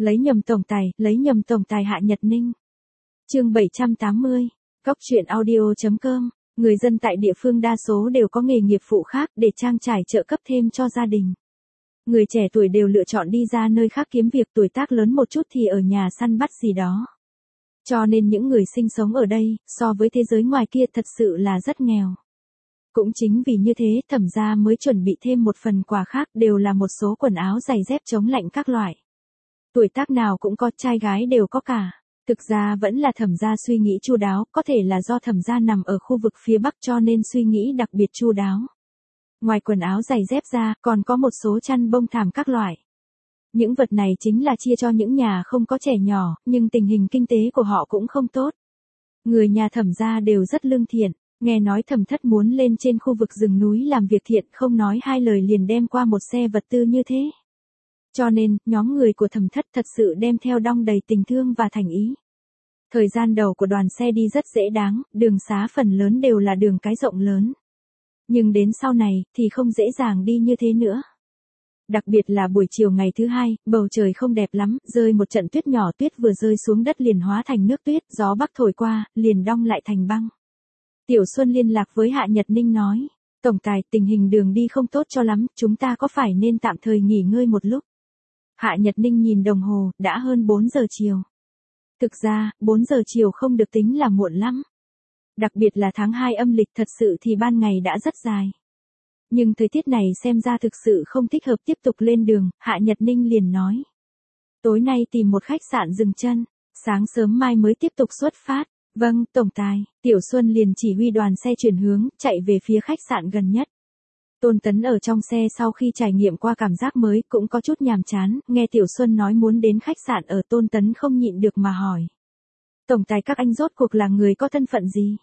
Lấy nhầm tổng tài Hạ Nhật Ninh. Chương 780, Cóc truyện audio.com. Người dân tại địa phương đa số đều có nghề nghiệp phụ khác để trang trải trợ cấp thêm cho gia đình. Người trẻ tuổi đều lựa chọn đi ra nơi khác kiếm việc, tuổi tác lớn một chút thì ở nhà săn bắt gì đó. Cho nên những người sinh sống ở đây, so với thế giới ngoài kia thật sự là rất nghèo. Cũng chính vì như thế Thẩm gia mới chuẩn bị thêm một phần quà khác, đều là một số quần áo giày dép chống lạnh các loại. Tuổi tác nào cũng có, trai gái đều có cả. Thực ra vẫn là Thẩm gia suy nghĩ chu đáo, có thể là do Thẩm gia nằm ở khu vực phía Bắc cho nên suy nghĩ đặc biệt chu đáo. Ngoài quần áo giày dép ra, còn có một số chăn bông thảm các loại. Những vật này chính là chia cho những nhà không có trẻ nhỏ, nhưng tình hình kinh tế của họ cũng không tốt. Người nhà Thẩm gia đều rất lương thiện, nghe nói Thẩm thất muốn lên trên khu vực rừng núi làm việc thiện, không nói hai lời liền đem qua một xe vật tư như thế. Cho nên, nhóm người của Thẩm thất thật sự đem theo đong đầy tình thương và thành ý. Thời gian đầu của đoàn xe đi rất dễ đáng, đường xá phần lớn đều là đường cái rộng lớn. Nhưng đến sau này, thì không dễ dàng đi như thế nữa. Đặc biệt là buổi chiều ngày thứ hai, bầu trời không đẹp lắm, rơi một trận tuyết nhỏ, tuyết vừa rơi xuống đất liền hóa thành nước tuyết, gió bắc thổi qua, liền đong lại thành băng. Tiểu Xuân liên lạc với Hạ Nhật Ninh nói, tổng tài, tình hình đường đi không tốt cho lắm, chúng ta có phải nên tạm thời nghỉ ngơi một lúc? Hạ Nhật Ninh nhìn đồng hồ, đã hơn 4 giờ chiều. Thực ra, 4 giờ chiều không được tính là muộn lắm. Đặc biệt là tháng 2 âm lịch, thật sự thì ban ngày đã rất dài. Nhưng thời tiết này xem ra thực sự không thích hợp tiếp tục lên đường, Hạ Nhật Ninh liền nói. Tối nay tìm một khách sạn dừng chân, sáng sớm mai mới tiếp tục xuất phát. Vâng, tổng tài. Tiểu Xuân liền chỉ huy đoàn xe chuyển hướng, chạy về phía khách sạn gần nhất. Tôn Tấn ở trong xe sau khi trải nghiệm qua cảm giác mới cũng có chút nhàm chán, nghe Tiểu Xuân nói muốn đến khách sạn ở, Tôn Tấn không nhịn được mà hỏi. Tổng tài, các anh rốt cuộc là người có thân phận gì?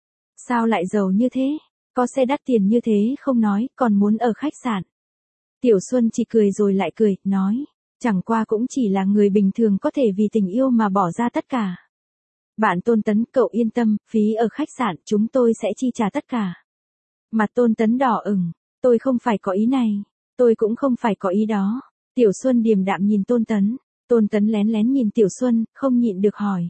Sao lại giàu như thế? Có xe đắt tiền như thế không nói, còn muốn ở khách sạn. Tiểu Xuân chỉ cười rồi lại cười, nói. Chẳng qua cũng chỉ là người bình thường có thể vì tình yêu mà bỏ ra tất cả. Bạn Tôn Tấn, cậu yên tâm, phí ở khách sạn chúng tôi sẽ chi trả tất cả. Mặt Tôn Tấn đỏ ửng. Tôi không phải có ý này. Tôi cũng không phải có ý đó. Tiểu Xuân điềm đạm nhìn Tôn Tấn. Tôn Tấn lén lén nhìn Tiểu Xuân, không nhịn được hỏi.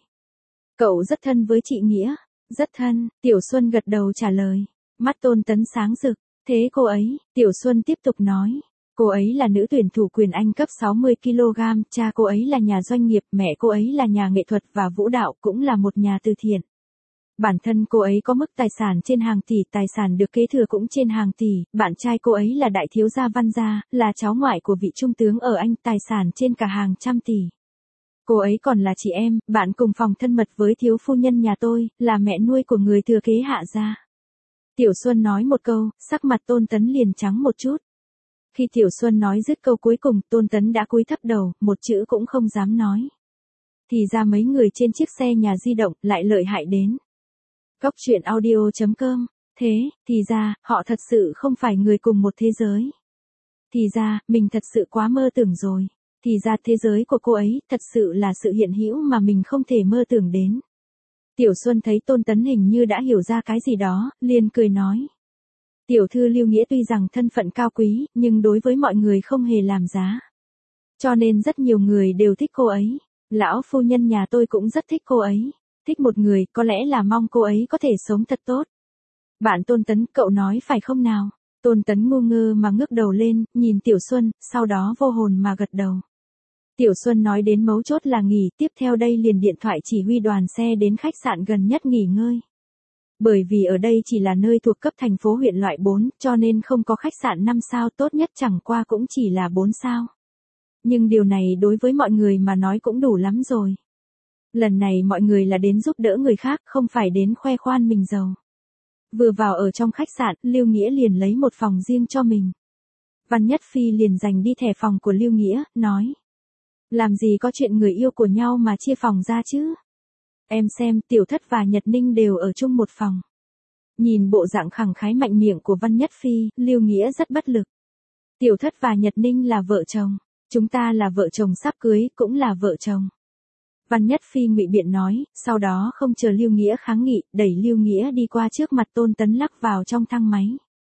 Cậu rất thân với chị Nghĩa. Rất thân, Tiểu Xuân gật đầu trả lời. Mắt Tôn Tấn sáng rực. Thế cô ấy, Tiểu Xuân tiếp tục nói. Cô ấy là nữ tuyển thủ quyền Anh cấp 60kg, cha cô ấy là nhà doanh nghiệp, mẹ cô ấy là nhà nghệ thuật và vũ đạo, cũng là một nhà từ thiện. Bản thân cô ấy có mức tài sản trên hàng tỷ, tài sản được kế thừa cũng trên hàng tỷ, bạn trai cô ấy là đại thiếu gia Văn gia, là cháu ngoại của vị trung tướng ở Anh, tài sản trên cả hàng trăm tỷ. Cô ấy còn là chị em, bạn cùng phòng thân mật với thiếu phu nhân nhà tôi, là mẹ nuôi của người thừa kế Hạ gia. Tiểu Xuân nói một câu, sắc mặt Tôn Tấn liền trắng một chút. Khi Tiểu Xuân nói dứt câu cuối cùng, Tôn Tấn đã cúi thấp đầu, một chữ cũng không dám nói. Thì ra mấy người trên chiếc xe nhà di động lại lợi hại đến. Cóc truyện audio.com. Thế, thì ra, họ thật sự không phải người cùng một thế giới. Thì ra, mình thật sự quá mơ tưởng rồi. Thì ra thế giới của cô ấy, thật sự là sự hiện hữu mà mình không thể mơ tưởng đến. Tiểu Xuân thấy Tôn Tấn hình như đã hiểu ra cái gì đó, liền cười nói. Tiểu thư Lưu Nghĩa tuy rằng thân phận cao quý, nhưng đối với mọi người không hề làm giá. Cho nên rất nhiều người đều thích cô ấy. Lão phu nhân nhà tôi cũng rất thích cô ấy. Thích một người, có lẽ là mong cô ấy có thể sống thật tốt. Bạn Tôn Tấn, cậu nói phải không nào? Tôn Tấn ngu ngơ mà ngước đầu lên, nhìn Tiểu Xuân, sau đó vô hồn mà gật đầu. Tiểu Xuân nói đến mấu chốt là nghỉ, tiếp theo đây liền điện thoại chỉ huy đoàn xe đến khách sạn gần nhất nghỉ ngơi. Bởi vì ở đây chỉ là nơi thuộc cấp thành phố huyện loại 4, cho nên không có khách sạn 5 sao, tốt nhất chẳng qua cũng chỉ là 4 sao. Nhưng điều này đối với mọi người mà nói cũng đủ lắm rồi. Lần này mọi người là đến giúp đỡ người khác, không phải đến khoe khoan mình giàu. Vừa vào ở trong khách sạn, Lưu Nghĩa liền lấy một phòng riêng cho mình. Văn Nhất Phi liền giành đi thẻ phòng của Lưu Nghĩa, nói. Làm gì có chuyện người yêu của nhau mà chia phòng ra chứ? Em xem, Tiểu Thất và Nhật Ninh đều ở chung một phòng. Nhìn bộ dạng khẳng khái mạnh miệng của Văn Nhất Phi, Lưu Nghĩa rất bất lực. Tiểu Thất và Nhật Ninh là vợ chồng. Chúng ta là vợ chồng sắp cưới, cũng là vợ chồng. Văn Nhất Phi ngụy biện nói, sau đó không chờ Lưu Nghĩa kháng nghị, đẩy Lưu Nghĩa đi qua trước mặt Tôn Tấn lắc vào trong thang máy.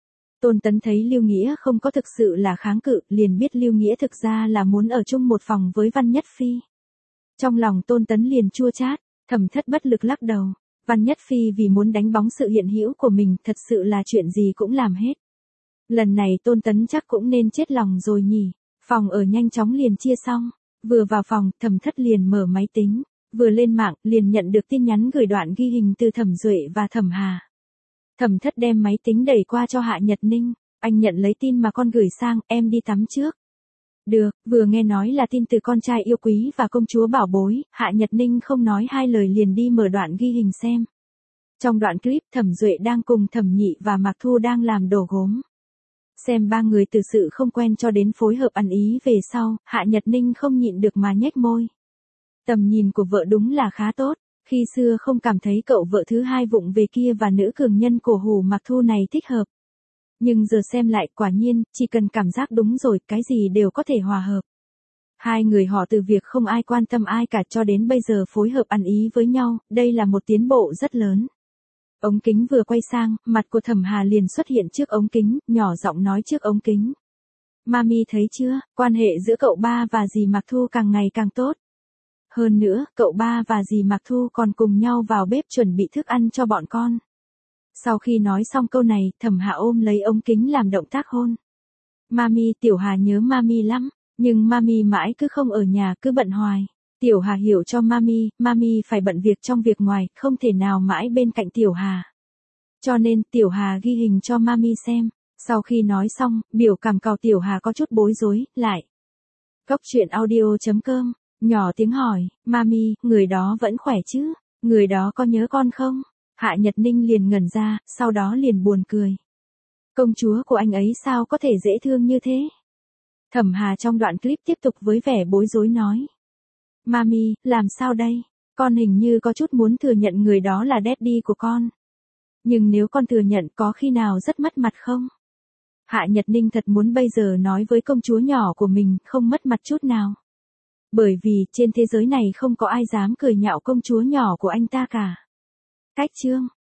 Tôn Tấn thấy Lưu Nghĩa không có thực sự là kháng cự, liền biết Lưu Nghĩa thực ra là muốn ở chung một phòng với Văn Nhất Phi. Trong lòng Tôn Tấn liền chua chát, Thẩm Thất bất lực lắc đầu. Văn Nhất Phi vì muốn đánh bóng sự hiện hữu của mình thật sự là chuyện gì cũng làm hết. Lần này Tôn Tấn chắc cũng nên chết lòng rồi nhỉ. Phòng ở nhanh chóng liền chia xong. Vừa vào phòng, Thẩm Thất liền mở máy tính. Vừa lên mạng, liền nhận được tin nhắn gửi đoạn ghi hình từ Thẩm Duệ và Thẩm Hà. Thẩm Thất đem máy tính đẩy qua cho Hạ Nhật Ninh. Anh nhận lấy tin mà con gửi sang, em đi tắm trước. Được, vừa nghe nói là tin từ con trai yêu quý và công chúa bảo bối, Hạ Nhật Ninh không nói hai lời liền đi mở đoạn ghi hình xem. Trong đoạn clip Thẩm Duệ đang cùng Thẩm Nhị và Mạc Thu đang làm đồ gốm. Xem ba người từ sự không quen cho đến phối hợp ăn ý về sau, Hạ Nhật Ninh không nhịn được mà nhếch môi. Tầm nhìn của vợ đúng là khá tốt, khi xưa không cảm thấy cậu vợ thứ hai vụng về kia và nữ cường nhân cổ hủ Mạc Thu này thích hợp. Nhưng giờ xem lại quả nhiên, chỉ cần cảm giác đúng rồi, cái gì đều có thể hòa hợp. Hai người họ từ việc không ai quan tâm ai cả cho đến bây giờ phối hợp ăn ý với nhau, đây là một tiến bộ rất lớn. Ống kính vừa quay sang, mặt của Thẩm Hà liền xuất hiện trước ống kính, nhỏ giọng nói trước ống kính. Mami thấy chưa, quan hệ giữa cậu ba và dì Mạc Thu càng ngày càng tốt. Hơn nữa, cậu ba và dì Mạc Thu còn cùng nhau vào bếp chuẩn bị thức ăn cho bọn con. Sau khi nói xong câu này, Thẩm Hà ôm lấy ống kính làm động tác hôn. Mami, Tiểu Hà nhớ Mami lắm, nhưng Mami mãi cứ không ở nhà, cứ bận hoài. Tiểu Hà hiểu cho Mami phải bận việc trong việc ngoài, không thể nào mãi bên cạnh Tiểu Hà. Cho nên, Tiểu Hà ghi hình cho Mami xem. Sau khi nói xong, biểu cảm cào Tiểu Hà có chút bối rối, lại. Góc truyện audio.com, nhỏ tiếng hỏi, Mami, người đó vẫn khỏe chứ? Người đó có nhớ con không? Hạ Nhật Ninh liền ngẩn ra, sau đó liền buồn cười. Công chúa của anh ấy sao có thể dễ thương như thế? Thẩm Hà trong đoạn clip tiếp tục với vẻ bối rối nói. Mami, làm sao đây? Con hình như có chút muốn thừa nhận người đó là daddy của con. Nhưng nếu con thừa nhận có khi nào rất mất mặt không? Hạ Nhật Ninh thật muốn bây giờ nói với công chúa nhỏ của mình không mất mặt chút nào. Bởi vì trên thế giới này không có ai dám cười nhạo công chúa nhỏ của anh ta cả. Cách chương